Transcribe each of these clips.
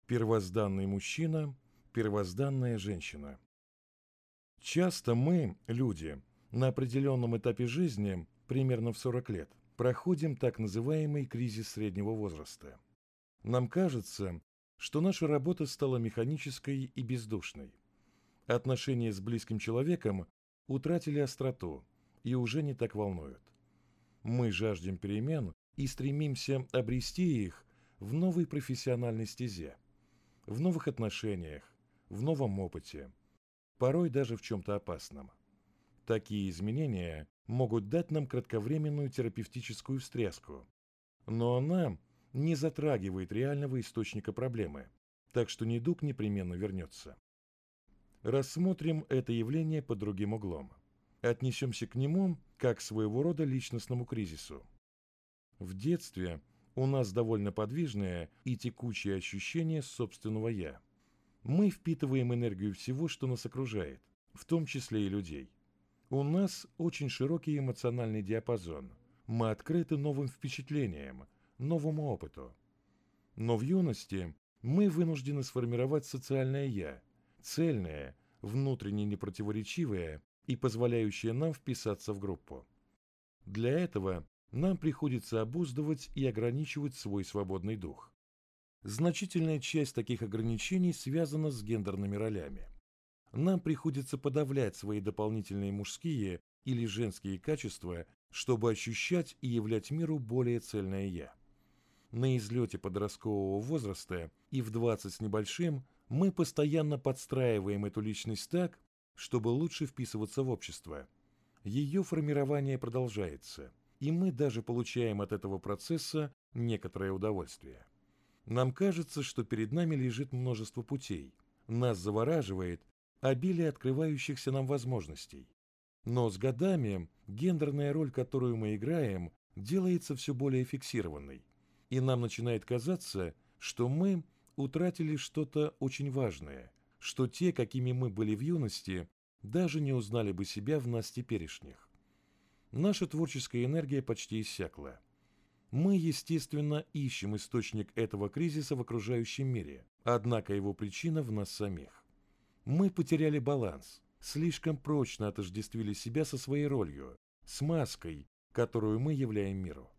Первозданный мужчина, первозданная женщина. Часто мы, люди, на определенном этапе жизни, примерно в 40 лет, проходим так называемый кризис среднего возраста. Нам кажется, что наша работа стала механической и бездушной. Отношения с близким человеком утратили остроту и уже не так волнуют. Мы жаждем перемен и стремимся обрести их в новой профессиональной стезе, в новых отношениях, в новом опыте, порой даже в чем-то опасном. Такие изменения могут дать нам кратковременную терапевтическую встряску, но она не затрагивает реального источника проблемы, так что недуг непременно вернется. Рассмотрим это явление под другим углом. Отнесемся к нему как к своего рода личностному кризису. В детстве у нас довольно подвижное и текучее ощущение собственного «я». Мы впитываем энергию всего, что нас окружает, в том числе и людей. У нас очень широкий эмоциональный диапазон. Мы открыты новым впечатлениям, новому опыту. Но в юности мы вынуждены сформировать социальное «я», цельное, внутренне непротиворечивое и позволяющее нам вписаться в группу. Для этого нам приходится обуздывать и ограничивать свой свободный дух. Значительная часть таких ограничений связана с гендерными ролями. Нам приходится подавлять свои дополнительные мужские или женские качества, чтобы ощущать и являть миру более цельное «я». На излете подросткового возраста и в 20 с небольшим мы постоянно подстраиваем эту личность так, чтобы лучше вписываться в общество. Ее формирование продолжается, и мы даже получаем от этого процесса некоторое удовольствие. Нам кажется, что перед нами лежит множество путей. Нас завораживает обилие открывающихся нам возможностей. Но с годами гендерная роль, которую мы играем, делается все более фиксированной. И нам начинает казаться, что мы утратили что-то очень важное, что те, какими мы были в юности, даже не узнали бы себя в нас теперешних. Наша творческая энергия почти иссякла. Мы, естественно, ищем источник этого кризиса в окружающем мире, однако его причина в нас самих. Мы потеряли баланс, слишком прочно отождествили себя со своей ролью, с маской, которую мы являем миру.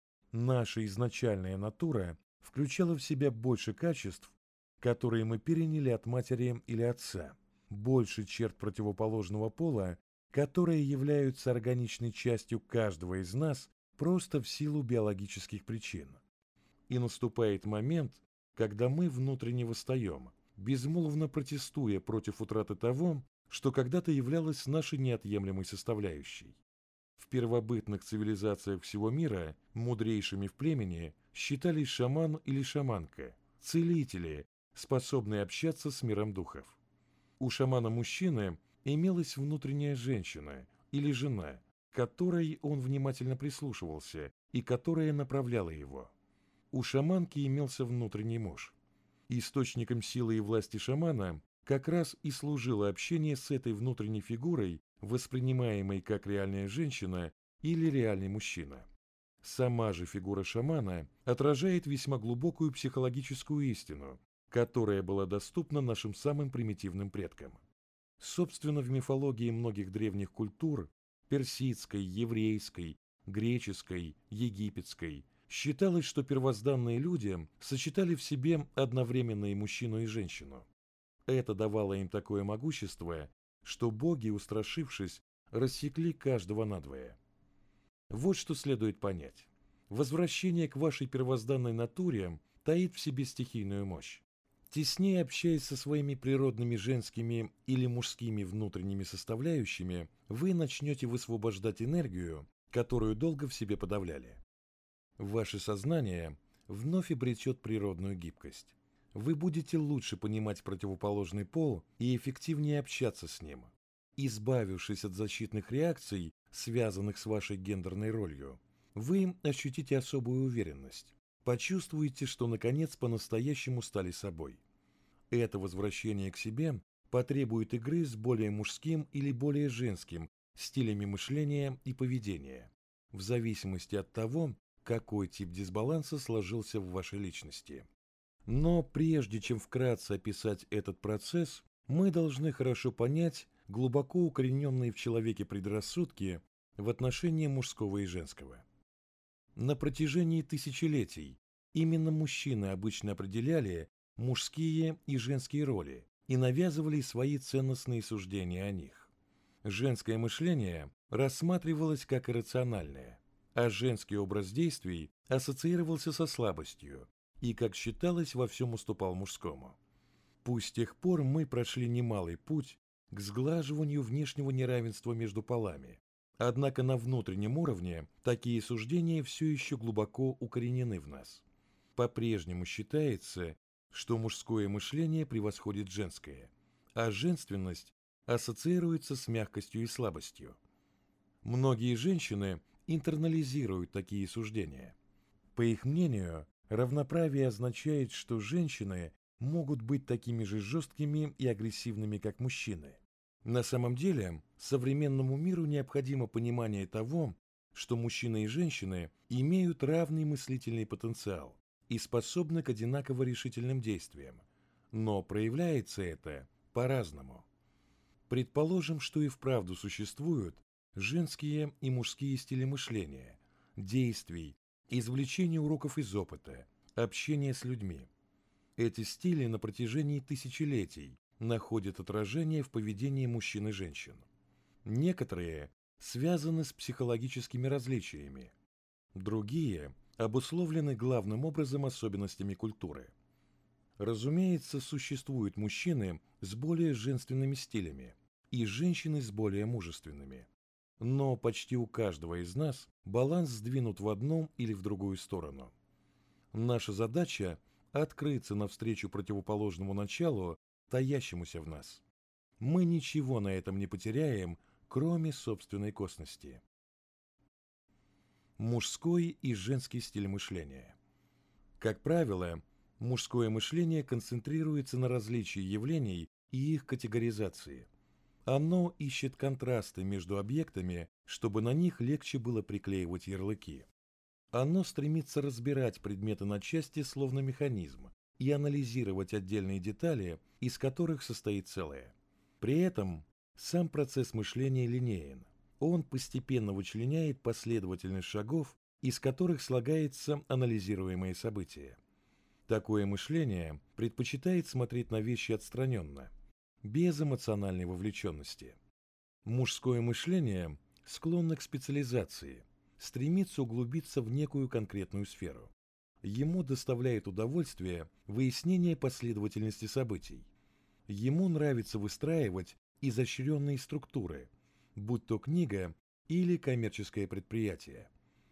Наша изначальная натура включала в себя больше качеств, которые мы переняли от матери или отца, больше черт противоположного пола, которые являются органичной частью каждого из нас просто в силу биологических причин. И наступает момент, когда мы внутренне восстаем, безмолвно протестуя против утраты того, что когда-то являлось нашей неотъемлемой составляющей. В первобытных цивилизациях всего мира мудрейшими в племени считались шаман или шаманка, целители, способные общаться с миром духов. У шамана-мужчины имелась внутренняя женщина или жена, к которой он внимательно прислушивался и которая направляла его. У шаманки имелся внутренний муж. Источником силы и власти шамана как раз и служило общение с этой внутренней фигурой, воспринимаемой как реальная женщина или реальный мужчина. Сама же фигура шамана отражает весьма глубокую психологическую истину, которая была доступна нашим самым примитивным предкам. Собственно, в мифологии многих древних культур – персидской, еврейской, греческой, египетской – считалось, что первозданные люди сочетали в себе одновременно и мужчину, и женщину. Это давало им такое могущество, что боги, устрашившись, рассекли каждого надвое. Вот что следует понять. Возвращение к вашей первозданной натуре таит в себе стихийную мощь. Теснее общаясь со своими природными женскими или мужскими внутренними составляющими, вы начнете высвобождать энергию, которую долго в себе подавляли. Ваше сознание вновь обретет природную гибкость. Вы будете лучше понимать противоположный пол и эффективнее общаться с ним. Избавившись от защитных реакций, связанных с вашей гендерной ролью, вы ощутите особую уверенность. Почувствуете, что наконец по-настоящему стали собой. Это возвращение к себе потребует игры с более мужским или более женским стилями мышления и поведения, в зависимости от того, какой тип дисбаланса сложился в вашей личности. Но прежде чем вкратце описать этот процесс, мы должны хорошо понять глубоко укорененные в человеке предрассудки в отношении мужского и женского. На протяжении тысячелетий именно мужчины обычно определяли мужские и женские роли и навязывали свои ценностные суждения о них. Женское мышление рассматривалось как иррациональное, а женский образ действий ассоциировался со слабостью и, как считалось, во всем уступал мужскому. Пусть с тех пор мы прошли немалый путь к сглаживанию внешнего неравенства между полами, однако на внутреннем уровне такие суждения все еще глубоко укоренены в нас. По-прежнему считается, что мужское мышление превосходит женское, а женственность ассоциируется с мягкостью и слабостью. Многие женщины интернализируют такие суждения. По их мнению, равноправие означает, что женщины могут быть такими же жесткими и агрессивными, как мужчины. На самом деле, современному миру необходимо понимание того, что мужчины и женщины имеют равный мыслительный потенциал и способны к одинаково решительным действиям, но проявляется это по-разному. Предположим, что и вправду существуют женские и мужские стили мышления, действий, извлечения уроков из опыта, общения с людьми. Эти стили на протяжении тысячелетий находят отражение в поведении мужчин и женщин. Некоторые связаны с психологическими различиями, другие обусловлены главным образом особенностями культуры. Разумеется, существуют мужчины с более женственными стилями и женщины с более мужественными. Но почти у каждого из нас баланс сдвинут в одну или в другую сторону. Наша задача – открыться навстречу противоположному началу, таящемуся в нас. Мы ничего на этом не потеряем, кроме собственной косности. Мужской и женский стиль мышления. Как правило, мужское мышление концентрируется на различии явлений и их категоризации. Оно ищет контрасты между объектами, чтобы на них легче было приклеивать ярлыки. Оно стремится разбирать предметы на части словно механизм и анализировать отдельные детали, из которых состоит целое. При этом сам процесс мышления линеен. Он постепенно вычленяет последовательность шагов, из которых слагается анализируемое событие. Такое мышление предпочитает смотреть на вещи отстраненно, без эмоциональной вовлеченности. Мужское мышление склонно к специализации, стремится углубиться в некую конкретную сферу. Ему доставляет удовольствие выяснение последовательности событий. Ему нравится выстраивать изощренные структуры, будь то книга или коммерческое предприятие.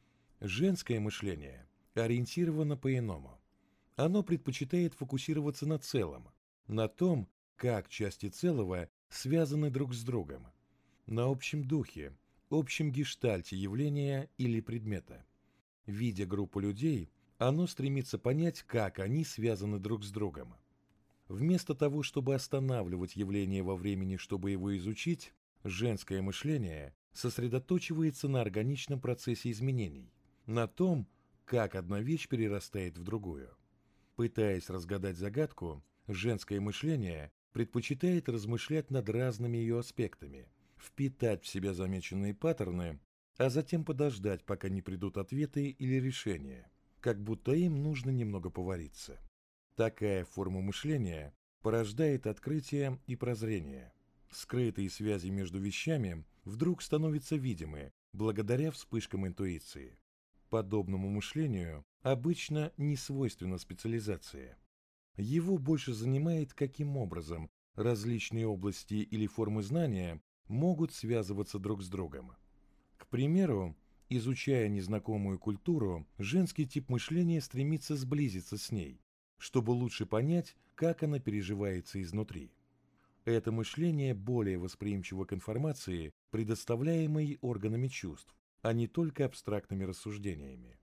Женское мышление ориентировано по-иному. Оно предпочитает фокусироваться на целом, на том, как части целого связаны друг с другом, на общем духе, общем гештальте явления или предмета. Видя группу людей, оно стремится понять, как они связаны друг с другом. Вместо того, чтобы останавливать явление во времени, чтобы его изучить, женское мышление сосредоточивается на органичном процессе изменений, на том, как одна вещь перерастает в другую. Пытаясь разгадать загадку, женское мышление предпочитает размышлять над разными ее аспектами, впитать в себя замеченные паттерны, а затем подождать, пока не придут ответы или решения, как будто им нужно немного повариться. Такая форма мышления порождает открытие и прозрение. Скрытые связи между вещами вдруг становятся видимы благодаря вспышкам интуиции. Подобному мышлению обычно не свойственна специализация. Его больше занимает, каким образом различные области или формы знания могут связываться друг с другом. К примеру, изучая незнакомую культуру, женский тип мышления стремится сблизиться с ней, чтобы лучше понять, как она переживается изнутри. Это мышление более восприимчиво к информации, предоставляемой органами чувств, а не только абстрактными рассуждениями.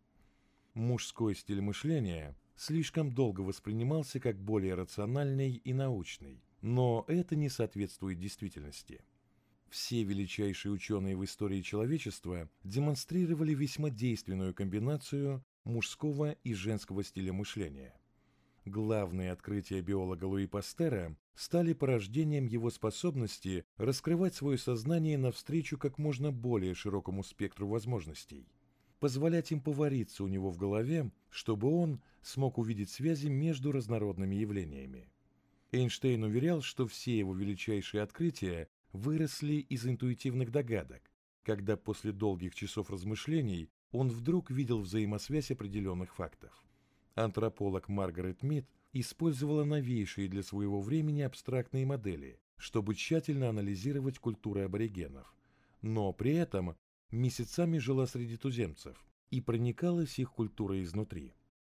Мужской стиль мышления слишком долго воспринимался как более рациональный и научный, но это не соответствует действительности. Все величайшие ученые в истории человечества демонстрировали весьма действенную комбинацию мужского и женского стиля мышления. Главные открытия биолога Луи Пастера стали порождением его способности раскрывать свое сознание навстречу как можно более широкому спектру возможностей, позволять им повариться у него в голове, чтобы он смог увидеть связи между разнородными явлениями. Эйнштейн уверял, что все его величайшие открытия выросли из интуитивных догадок, когда после долгих часов размышлений он вдруг видел взаимосвязь определенных фактов. Антрополог Маргарет Мид использовала новейшие для своего времени абстрактные модели, чтобы тщательно анализировать культуры аборигенов, но при этом месяцами жила среди туземцев и проникалась их культурой изнутри.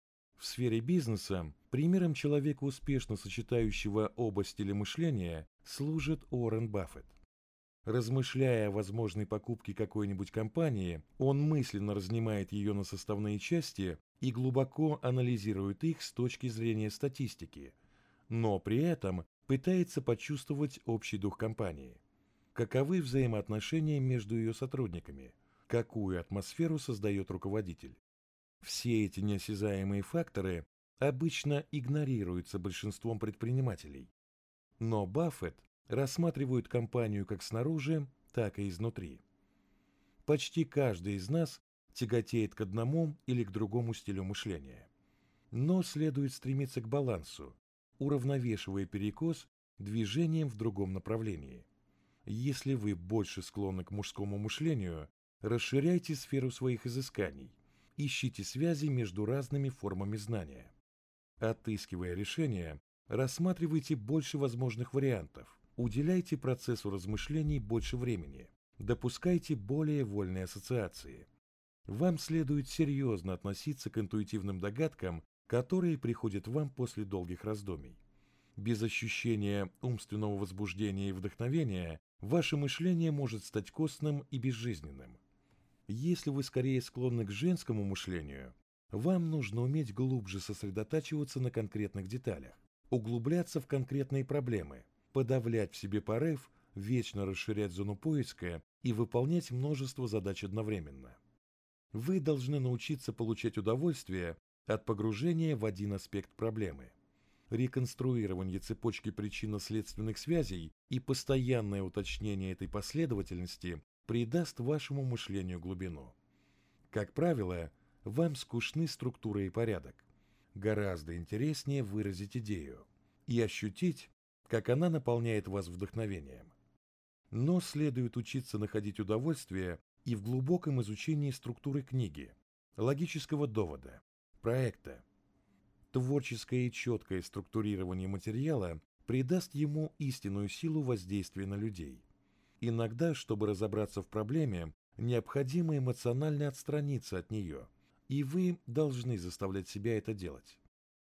В сфере бизнеса примером человека, успешно сочетающего оба стиля мышления, служит Уоррен Баффет. Размышляя о возможной покупке какой-нибудь компании, он мысленно разнимает ее на составные части и глубоко анализирует их с точки зрения статистики, но при этом пытается почувствовать общий дух компании. Каковы взаимоотношения между ее сотрудниками? Какую атмосферу создает руководитель? Все эти неосязаемые факторы обычно игнорируются большинством предпринимателей. Но Баффет рассматривает компанию как снаружи, так и изнутри. Почти каждый из нас тяготеет к одному или к другому стилю мышления. Но следует стремиться к балансу, уравновешивая перекос движением в другом направлении. Если вы больше склонны к мужскому мышлению, расширяйте сферу своих изысканий, ищите связи между разными формами знания. Отыскивая решения, рассматривайте больше возможных вариантов, уделяйте процессу размышлений больше времени, допускайте более вольные ассоциации. Вам следует серьезно относиться к интуитивным догадкам, которые приходят вам после долгих раздумий. Без ощущения умственного возбуждения и вдохновения ваше мышление может стать костным и безжизненным. Если вы скорее склонны к женскому мышлению, вам нужно уметь глубже сосредотачиваться на конкретных деталях, углубляться в конкретные проблемы, подавлять в себе порыв, вечно расширять зону поиска и выполнять множество задач одновременно. Вы должны научиться получать удовольствие от погружения в один аспект проблемы. Реконструирование цепочки причинно-следственных связей и постоянное уточнение этой последовательности придаст вашему мышлению глубину. Как правило, вам скучны структура и порядок. Гораздо интереснее выразить идею и ощутить, как она наполняет вас вдохновением. Но следует учиться находить удовольствие и в глубоком изучении структуры книги, логического довода, проекта. Творческое и четкое структурирование материала придаст ему истинную силу воздействия на людей. Иногда, чтобы разобраться в проблеме, необходимо эмоционально отстраниться от нее, и вы должны заставлять себя это делать.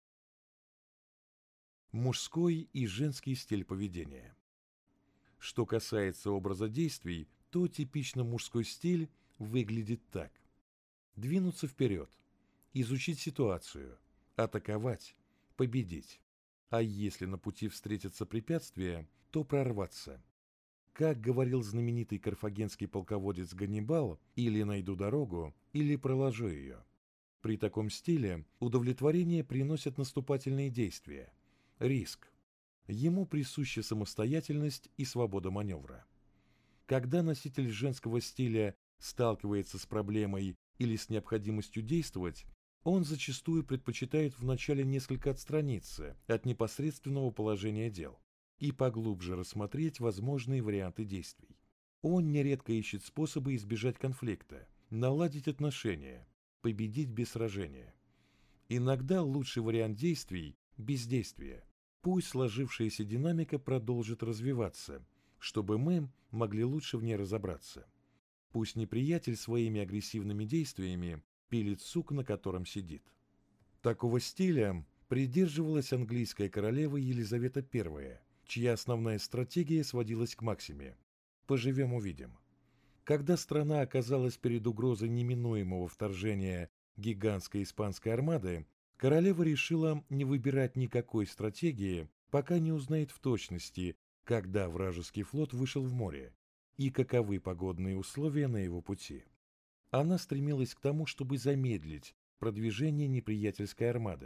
Мужской и женский стиль поведения. Что касается образа действий, то типично мужской стиль выглядит так. Двинуться вперед, изучить ситуацию, атаковать, победить. А если на пути встретятся препятствия, то прорваться. Как говорил знаменитый карфагенский полководец Ганнибал, или найду дорогу, или проложу ее. При таком стиле удовлетворение приносят наступательные действия, риск. Ему присуща самостоятельность и свобода маневра. Когда носитель женского стиля сталкивается с проблемой или с необходимостью действовать, он зачастую предпочитает вначале несколько отстраниться от непосредственного положения дел и поглубже рассмотреть возможные варианты действий. Он нередко ищет способы избежать конфликта, наладить отношения, победить без сражения. Иногда лучший вариант действий – бездействие. Пусть сложившаяся динамика продолжит развиваться, чтобы мы могли лучше в ней разобраться. Пусть неприятель своими агрессивными действиями пилит сук, на котором сидит. Такого стиля придерживалась английская королева Елизавета I, чья основная стратегия сводилась к максиме «поживем – увидим». Когда страна оказалась перед угрозой неминуемого вторжения гигантской испанской армады, королева решила не выбирать никакой стратегии, пока не узнает в точности, когда вражеский флот вышел в море и каковы погодные условия на его пути. Она стремилась к тому, чтобы замедлить продвижение неприятельской армады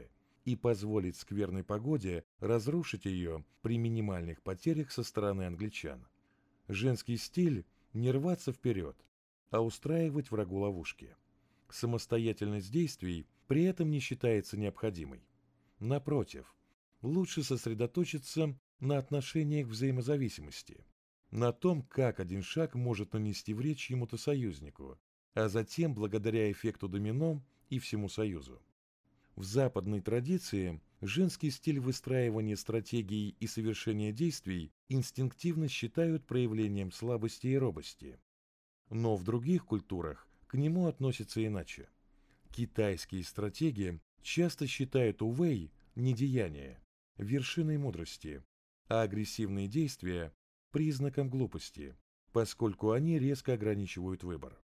и позволить скверной погоде разрушить ее при минимальных потерях со стороны англичан. Женский стиль – не рваться вперед, а устраивать врагу ловушки. Самостоятельность действий при этом не считается необходимой. Напротив, лучше сосредоточиться на отношениях взаимозависимости, на том, как один шаг может нанести вред чьему-то союзнику, а затем, благодаря эффекту домино, и всему союзу. В западной традиции женский стиль выстраивания стратегий и совершения действий инстинктивно считают проявлением слабости и робости. Но в других культурах к нему относятся иначе. Китайские стратеги часто считают увэй недеяние вершиной мудрости, а агрессивные действия – признаком глупости, поскольку они резко ограничивают выбор.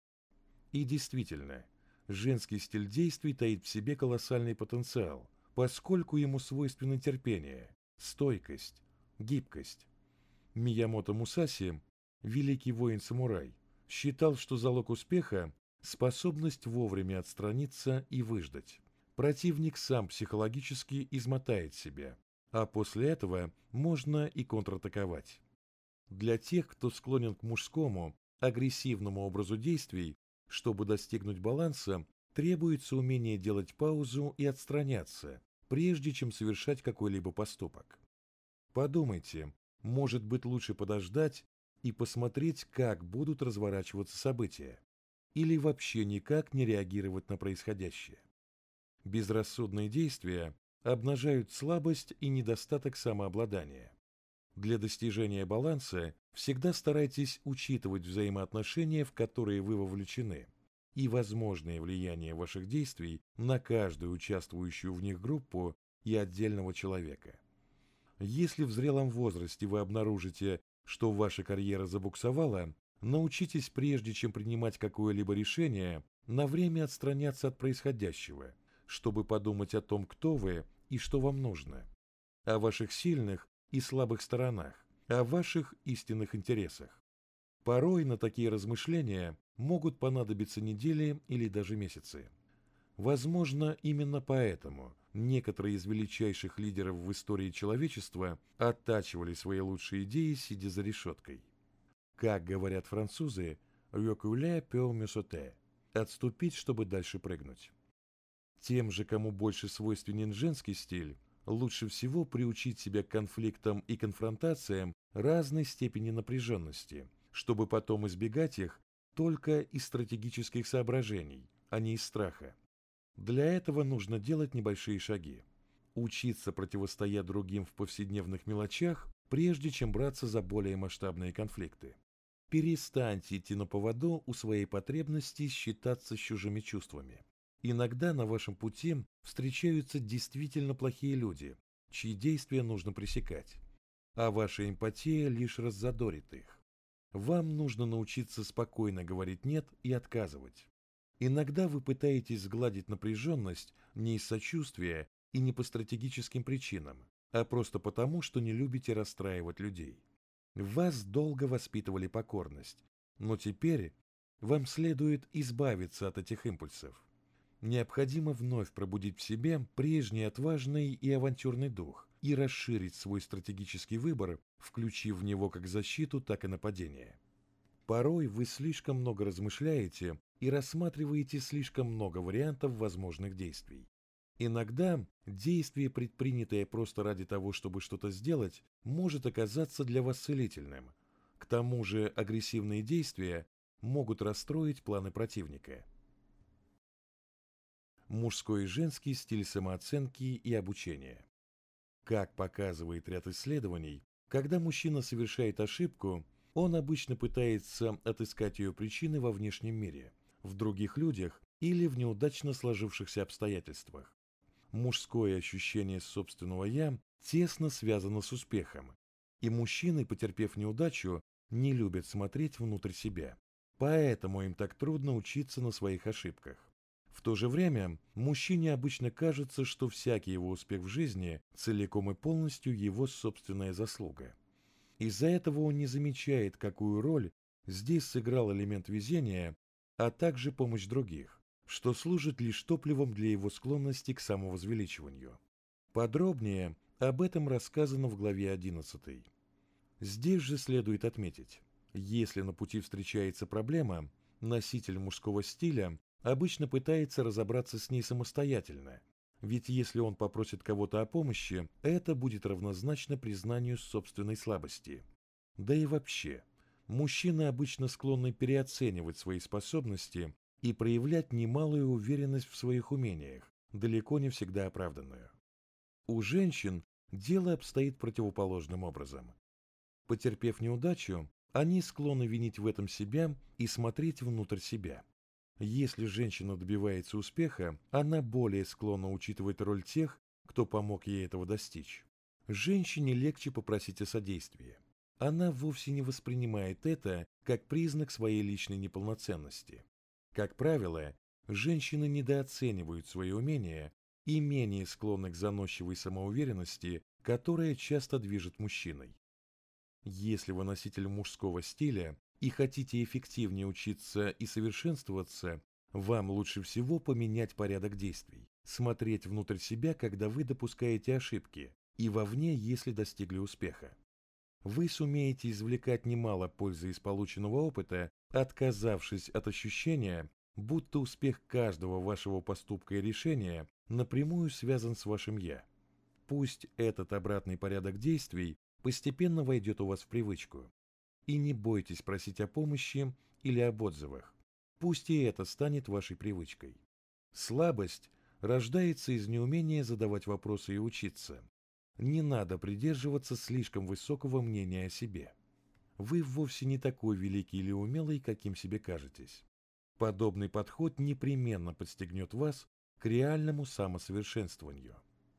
И действительно, женский стиль действий таит в себе колоссальный потенциал, поскольку ему свойственны терпение, стойкость, гибкость. Миямото Мусаси, великий воин-самурай, считал, что залог успеха – способность вовремя отстраниться и выждать. Противник сам психологически измотает себя, а после этого можно и контратаковать. Для тех, кто склонен к мужскому, агрессивному образу действий, чтобы достигнуть баланса, требуется умение делать паузу и отстраняться, прежде чем совершать какой-либо поступок. Подумайте, может быть, лучше подождать и посмотреть, как будут разворачиваться события, или вообще никак не реагировать на происходящее. Безрассудные действия обнажают слабость и недостаток самообладания. Для достижения баланса всегда старайтесь учитывать взаимоотношения, в которые вы вовлечены, и возможное влияние ваших действий на каждую участвующую в них группу и отдельного человека. Если в зрелом возрасте вы обнаружите, что ваша карьера забуксовала, научитесь, прежде чем принимать какое-либо решение, на время отстраняться от происходящего, чтобы подумать о том, кто вы и что вам нужно, о ваших сильных и слабых сторонах, о ваших истинных интересах. Порой на такие размышления могут понадобиться недели или даже месяцы. Возможно, именно поэтому некоторые из величайших лидеров в истории человечества оттачивали свои лучшие идеи, сидя за решеткой. Как говорят французы, «reculer pour mieux sauter» – отступить, чтобы дальше прыгнуть. Тем же, кому больше свойственен женский стиль, лучше всего приучить себя к конфликтам и конфронтациям разной степени напряженности, чтобы потом избегать их только из стратегических соображений, а не из страха. Для этого нужно делать небольшие шаги. Учиться противостоять другим в повседневных мелочах, прежде чем браться за более масштабные конфликты. Перестаньте идти на поводу у своей потребности считаться с чужими чувствами. Иногда на вашем пути встречаются действительно плохие люди, чьи действия нужно пресекать, а ваша эмпатия лишь раззадорит их. Вам нужно научиться спокойно говорить «нет» и отказывать. Иногда вы пытаетесь сгладить напряженность не из сочувствия и не по стратегическим причинам, а просто потому, что не любите расстраивать людей. Вас долго воспитывали покорность, но теперь вам следует избавиться от этих импульсов. Необходимо вновь пробудить в себе прежний отважный и авантюрный дух и расширить свой стратегический выбор, включив в него как защиту, так и нападение. Порой вы слишком много размышляете и рассматриваете слишком много вариантов возможных действий. Иногда действие, предпринятое просто ради того, чтобы что-то сделать, может оказаться для вас целительным. К тому же агрессивные действия могут расстроить планы противника. Мужской и женский стиль самооценки и обучения. Как показывает ряд исследований, когда мужчина совершает ошибку, он обычно пытается отыскать ее причины во внешнем мире, в других людях или в неудачно сложившихся обстоятельствах. Мужское ощущение собственного «я» тесно связано с успехом, и мужчины, потерпев неудачу, не любят смотреть внутрь себя. Поэтому им так трудно учиться на своих ошибках. В то же время мужчине обычно кажется, что всякий его успех в жизни целиком и полностью его собственная заслуга. Из-за этого он не замечает, какую роль здесь сыграл элемент везения, а также помощь других, что служит лишь топливом для его склонности к самовозвеличиванию. Подробнее об этом рассказано в главе 11. Здесь же следует отметить, если на пути встречается проблема, носитель мужского стиля обычно пытается разобраться с ней самостоятельно, ведь если он попросит кого-то о помощи, это будет равнозначно признанию собственной слабости. Да и вообще, мужчины обычно склонны переоценивать свои способности и проявлять немалую уверенность в своих умениях, далеко не всегда оправданную. У женщин дело обстоит противоположным образом. Потерпев неудачу, они склонны винить в этом себя и смотреть внутрь себя. Если женщина добивается успеха, она более склонна учитывать роль тех, кто помог ей этого достичь. Женщине легче попросить о содействии. Она вовсе не воспринимает это как признак своей личной неполноценности. Как правило, женщины недооценивают свои умения и менее склонны к заносчивой самоуверенности, которая часто движет мужчиной. Если вы носитель мужского стиля и хотите эффективнее учиться и совершенствоваться, вам лучше всего поменять порядок действий, смотреть внутрь себя, когда вы допускаете ошибки, и вовне, если достигли успеха. Вы сумеете извлекать немало пользы из полученного опыта, отказавшись от ощущения, будто успех каждого вашего поступка и решения напрямую связан с вашим «я». Пусть этот обратный порядок действий постепенно войдет у вас в привычку. И не бойтесь просить о помощи или об отзывах. Пусть и это станет вашей привычкой. Слабость рождается из неумения задавать вопросы и учиться. Не надо придерживаться слишком высокого мнения о себе. Вы вовсе не такой великий или умелый, каким себе кажетесь. Подобный подход непременно подстегнет вас к реальному самосовершенствованию.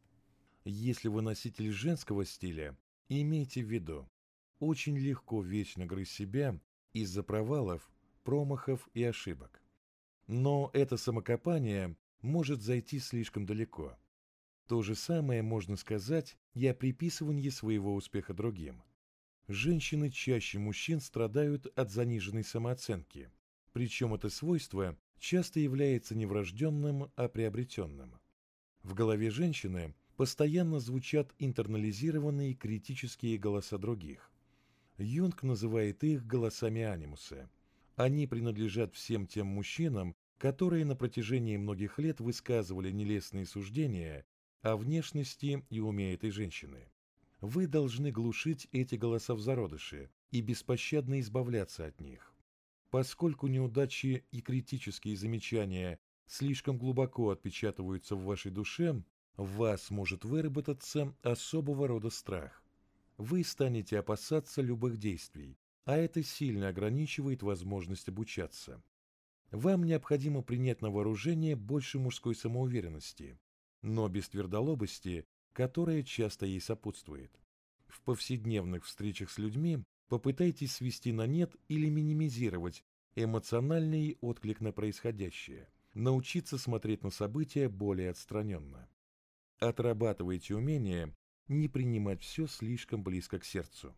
Если вы носитель женского стиля, имейте в виду, очень легко вечно грызть себя из-за провалов, промахов и ошибок. Но это самокопание может зайти слишком далеко. То же самое можно сказать и о приписывании своего успеха другим. Женщины чаще мужчин страдают от заниженной самооценки, причем это свойство часто является не врожденным, а приобретенным. В голове женщины постоянно звучат интернализированные критические голоса других. Юнг называет их голосами анимуса. Они принадлежат всем тем мужчинам, которые на протяжении многих лет высказывали нелестные суждения о внешности и уме этой женщины. Вы должны глушить эти голоса в зародыше и беспощадно избавляться от них. Поскольку неудачи и критические замечания слишком глубоко отпечатываются в вашей душе, в вас может выработаться особого рода страх. Вы станете опасаться любых действий, а это сильно ограничивает возможность обучаться. Вам необходимо принять на вооружение больше мужской самоуверенности, но без твердолобости, которая часто ей сопутствует. В повседневных встречах с людьми попытайтесь свести на нет или минимизировать эмоциональный отклик на происходящее, научиться смотреть на события более отстраненно. Отрабатывайте умение не принимать все слишком близко к сердцу.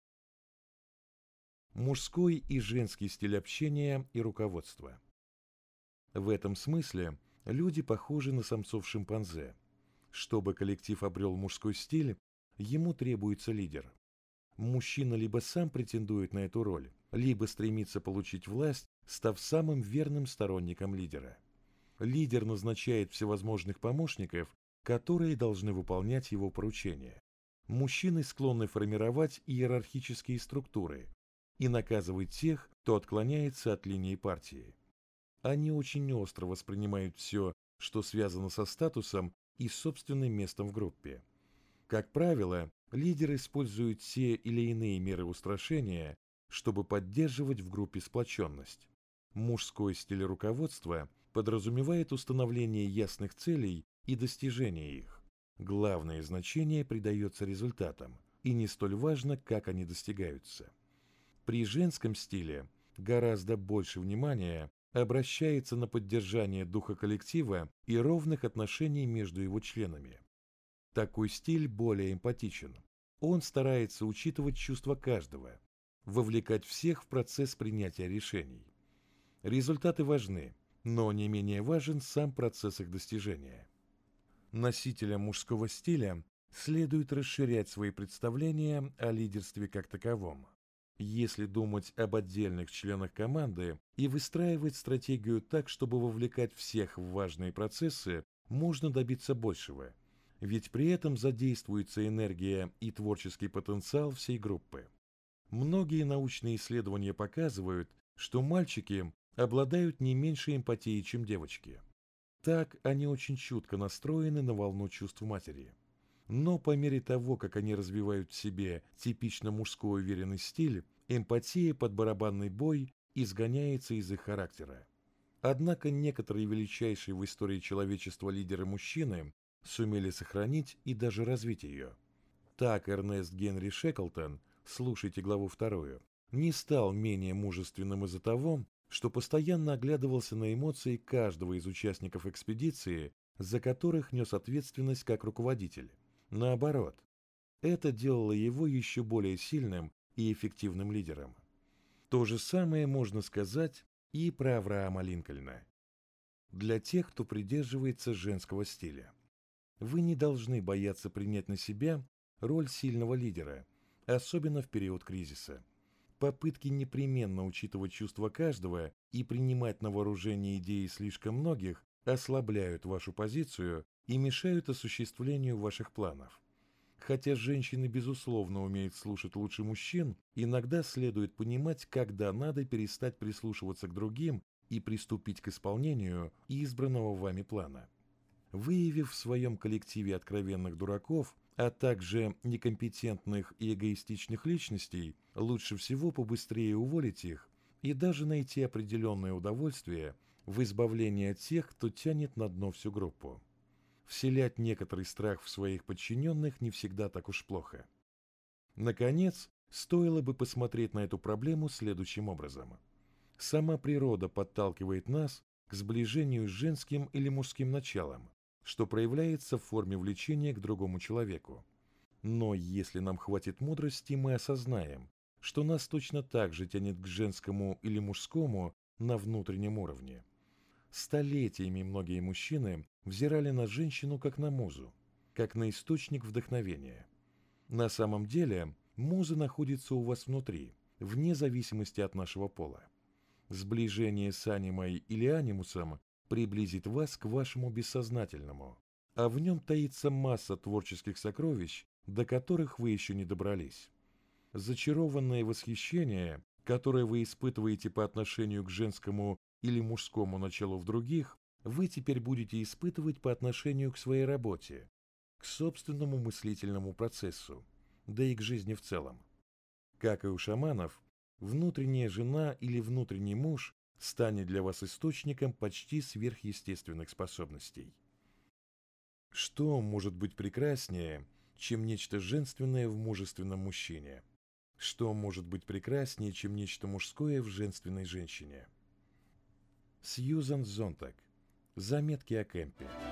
Мужской и женский стиль общения и руководства. В этом смысле люди похожи на самцов-шимпанзе. Чтобы коллектив обрел мужской стиль, ему требуется лидер. Мужчина либо сам претендует на эту роль, либо стремится получить власть, став самым верным сторонником лидера. Лидер назначает всевозможных помощников, которые должны выполнять его поручения. Мужчины склонны формировать иерархические структуры и наказывать тех, кто отклоняется от линии партии. Они очень остро воспринимают все, что связано со статусом и собственным местом в группе. Как правило, лидеры используют те или иные меры устрашения, чтобы поддерживать в группе сплоченность. Мужской стиль руководства подразумевает установление ясных целей и достижение их. Главное значение придается результатам, и не столь важно, как они достигаются. При женском стиле гораздо больше внимания обращается на поддержание духа коллектива и ровных отношений между его членами. Такой стиль более эмпатичен. Он старается учитывать чувства каждого, вовлекать всех в процесс принятия решений. Результаты важны, но не менее важен сам процесс их достижения. Носителям мужского стиля следует расширять свои представления о лидерстве как таковом. Если думать об отдельных членах команды и выстраивать стратегию так, чтобы вовлекать всех в важные процессы, можно добиться большего. Ведь при этом задействуется энергия и творческий потенциал всей группы. Многие научные исследования показывают, что мальчики обладают не меньшей эмпатией, чем девочки. Так они очень чутко настроены на волну чувств матери. Но по мере того, как они развивают в себе типично мужской уверенный стиль, эмпатия под барабанный бой изгоняется из их характера. Однако некоторые величайшие в истории человечества лидеры-мужчины сумели сохранить и даже развить ее. Так Эрнест Генри Шеклтон, слушайте главу 2, не стал менее мужественным из-за того, что постоянно оглядывался на эмоции каждого из участников экспедиции, за которых нес ответственность как руководитель. Наоборот, это делало его еще более сильным и эффективным лидером. То же самое можно сказать и про Авраама Линкольна. Для тех, кто придерживается женского стиля. Вы не должны бояться принять на себя роль сильного лидера, особенно в период кризиса. Попытки непременно учитывать чувства каждого и принимать на вооружение идеи слишком многих ослабляют вашу позицию и мешают осуществлению ваших планов. Хотя женщины, безусловно, умеют слушать лучше мужчин, иногда следует понимать, когда надо перестать прислушиваться к другим и приступить к исполнению избранного вами плана. Выявив в своем коллективе откровенных дураков, а также некомпетентных и эгоистичных личностей, лучше всего побыстрее уволить их и даже найти определенное удовольствие в избавлении от тех, кто тянет на дно всю группу. Вселять некоторый страх в своих подчиненных не всегда так уж плохо. Наконец, стоило бы посмотреть на эту проблему следующим образом. Сама природа подталкивает нас к сближению с женским или мужским началом, что проявляется в форме влечения к другому человеку. Но если нам хватит мудрости, мы осознаем, что нас точно так же тянет к женскому или мужскому на внутреннем уровне. Столетиями многие мужчины взирали на женщину как на музу, как на источник вдохновения. На самом деле, муза находится у вас внутри, вне зависимости от нашего пола. Сближение с анимой или анимусом приблизит вас к вашему бессознательному, а в нем таится масса творческих сокровищ, до которых вы еще не добрались. Зачарованное восхищение, которое вы испытываете по отношению к женскому или мужскому началу в других, вы теперь будете испытывать по отношению к своей работе, к собственному мыслительному процессу, да и к жизни в целом. Как и у шаманов, внутренняя жена или внутренний муж станет для вас источником почти сверхъестественных способностей. Что может быть прекраснее, чем нечто женственное в мужественном мужчине? Что может быть прекраснее, чем нечто мужское в женственной женщине? Сьюзан Зонтаг. Заметки о кемпе.